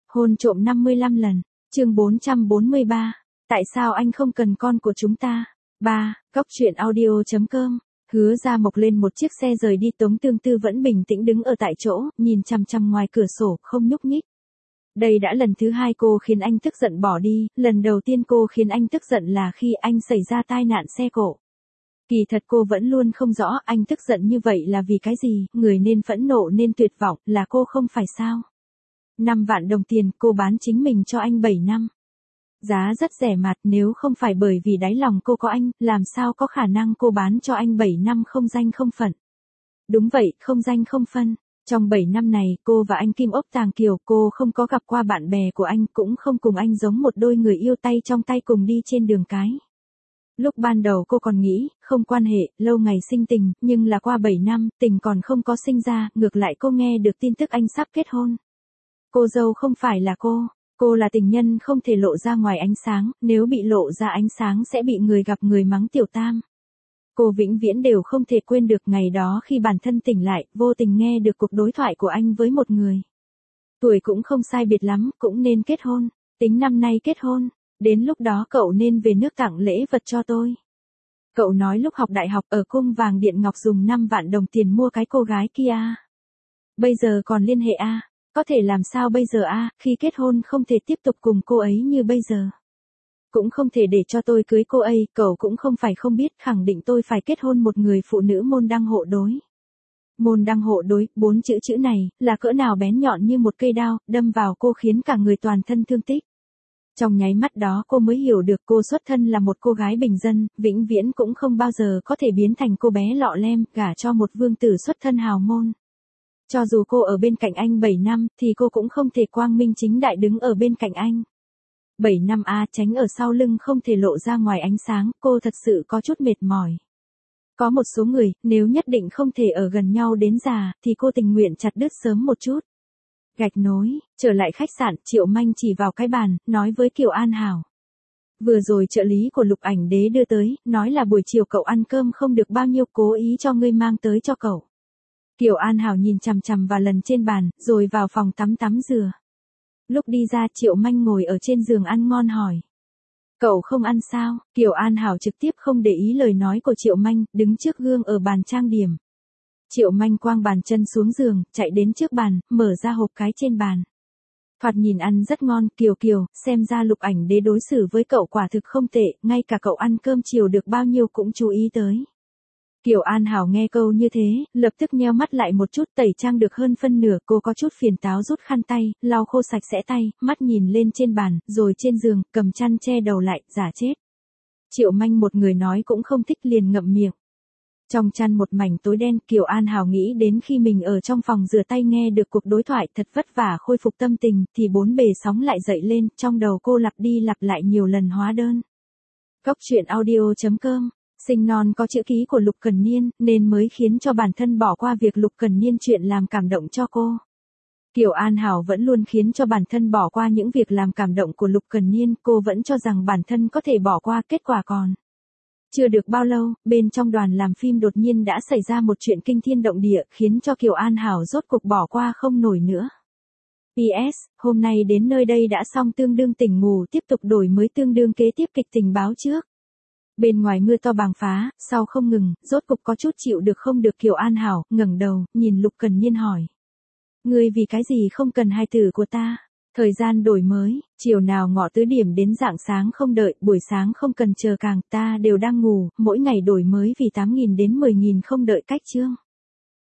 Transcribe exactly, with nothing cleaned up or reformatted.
Hôn trộm năm mươi lăm lần. Chương bốn trăm bốn mươi ba. Tại sao anh không cần con của chúng ta? ba. Góc truyện audio chấm com. Hứa Gia Mộc lên một chiếc xe rời đi, Tống Tương Tư vẫn bình tĩnh đứng ở tại chỗ, nhìn chằm chằm ngoài cửa sổ, không nhúc nhích. Đây đã lần thứ hai cô khiến anh tức giận bỏ đi, lần đầu tiên cô khiến anh tức giận là khi anh xảy ra tai nạn xe cộ. Kỳ thật cô vẫn luôn không rõ anh tức giận như vậy là vì cái gì, người nên phẫn nộ nên tuyệt vọng, là cô không phải sao? năm vạn đồng tiền, cô bán chính mình cho anh bảy năm. Giá rất rẻ mạt, nếu không phải bởi vì đáy lòng cô có anh, làm sao có khả năng cô bán cho anh bảy năm không danh không phận. Đúng vậy, không danh không phân. Trong bảy năm này, cô và anh Kim Ốc Tàng Kiều, cô không có gặp qua bạn bè của anh, cũng không cùng anh giống một đôi người yêu tay trong tay cùng đi trên đường cái. Lúc ban đầu cô còn nghĩ, không quan hệ, lâu ngày sinh tình, nhưng là qua bảy năm, tình còn không có sinh ra, ngược lại cô nghe được tin tức anh sắp kết hôn. Cô dâu không phải là cô, cô là tình nhân không thể lộ ra ngoài ánh sáng, nếu bị lộ ra ánh sáng sẽ bị người gặp người mắng tiểu tam. Cô vĩnh viễn đều không thể quên được ngày đó khi bản thân tỉnh lại, vô tình nghe được cuộc đối thoại của anh với một người. Tuổi cũng không sai biệt lắm, cũng nên kết hôn, tính năm nay kết hôn, đến lúc đó cậu nên về nước tặng lễ vật cho tôi. Cậu nói lúc học đại học ở cung vàng điện ngọc dùng năm vạn đồng tiền mua cái cô gái kia. Bây giờ còn liên hệ a? Có thể làm sao bây giờ a, khi kết hôn không thể tiếp tục cùng cô ấy như bây giờ. Cũng không thể để cho tôi cưới cô ấy, cậu cũng không phải không biết, khẳng định tôi phải kết hôn một người phụ nữ môn đăng hộ đối. Môn đăng hộ đối, bốn chữ chữ này, là cỡ nào bén nhọn như một cây đao, đâm vào cô khiến cả người toàn thân thương tích. Trong nháy mắt đó cô mới hiểu được cô xuất thân là một cô gái bình dân, vĩnh viễn cũng không bao giờ có thể biến thành cô bé lọ lem, gả cho một vương tử xuất thân hào môn. Cho dù cô ở bên cạnh anh bảy năm, thì cô cũng không thể quang minh chính đại đứng ở bên cạnh anh. bảy năm a, tránh ở sau lưng không thể lộ ra ngoài ánh sáng, cô thật sự có chút mệt mỏi. Có một số người, nếu nhất định không thể ở gần nhau đến già, thì cô tình nguyện chặt đứt sớm một chút. Gạch nối, trở lại khách sạn, Triệu Manh chỉ vào cái bàn, nói với Kiều An Hảo. Vừa rồi trợ lý của Lục Ảnh Đế đưa tới, nói là buổi chiều cậu ăn cơm không được bao nhiêu, cố ý cho ngươi mang tới cho cậu. Kiều An Hảo nhìn chằm chằm vào lần trên bàn, rồi vào phòng tắm tắm rửa. Lúc đi ra, Triệu Manh ngồi ở trên giường ăn ngon hỏi. Cậu không ăn sao? Kiều An Hảo trực tiếp không để ý lời nói của Triệu Manh, đứng trước gương ở bàn trang điểm. Triệu Manh quang bàn chân xuống giường, chạy đến trước bàn, mở ra hộp cái trên bàn. Thoạt nhìn ăn rất ngon, Kiều Kiều, xem ra Lục Ảnh Đế đối xử với cậu quả thực không tệ, ngay cả cậu ăn cơm chiều được bao nhiêu cũng chú ý tới. Kiều An Hảo nghe câu như thế, lập tức nheo mắt lại một chút, tẩy trang được hơn phân nửa, cô có chút phiền táo rút khăn tay, lau khô sạch sẽ tay, mắt nhìn lên trên bàn, rồi trên giường, cầm chăn che đầu lại, giả chết. Triệu Manh một người nói cũng không thích liền ngậm miệng. Trong chăn một mảnh tối đen, Kiều An Hảo nghĩ đến khi mình ở trong phòng rửa tay nghe được cuộc đối thoại thật vất vả khôi phục tâm tình, thì bốn bề sóng lại dậy lên, trong đầu cô lặp đi lặp lại nhiều lần hóa đơn. Góc truyện audio chấm com. Sinh non có chữ ký của Lục Cẩn Niên, nên mới khiến cho bản thân bỏ qua việc Lục Cẩn Niên chuyện làm cảm động cho cô. Kiều An Hảo vẫn luôn khiến cho bản thân bỏ qua những việc làm cảm động của Lục Cẩn Niên, cô vẫn cho rằng bản thân có thể bỏ qua, kết quả còn. Chưa được bao lâu, bên trong đoàn làm phim đột nhiên đã xảy ra một chuyện kinh thiên động địa, khiến cho Kiều An Hảo rốt cuộc bỏ qua không nổi nữa. pê ét, hôm nay đến nơi đây đã xong tương đương tỉnh ngủ, tiếp tục đổi mới tương đương kế tiếp kịch tình báo trước. Bên ngoài mưa to bàng phá, sau không ngừng, rốt cục có chút chịu được không được, Kiều An Hảo ngẩng đầu, nhìn Lục Cẩn Niên hỏi. Ngươi vì cái gì không cần hài tử của ta? Thời gian đổi mới, chiều nào ngọ tứ điểm đến rạng sáng không đợi, buổi sáng không cần chờ càng, ta đều đang ngủ, mỗi ngày đổi mới vì tám nghìn đến mười nghìn không đợi cách chương.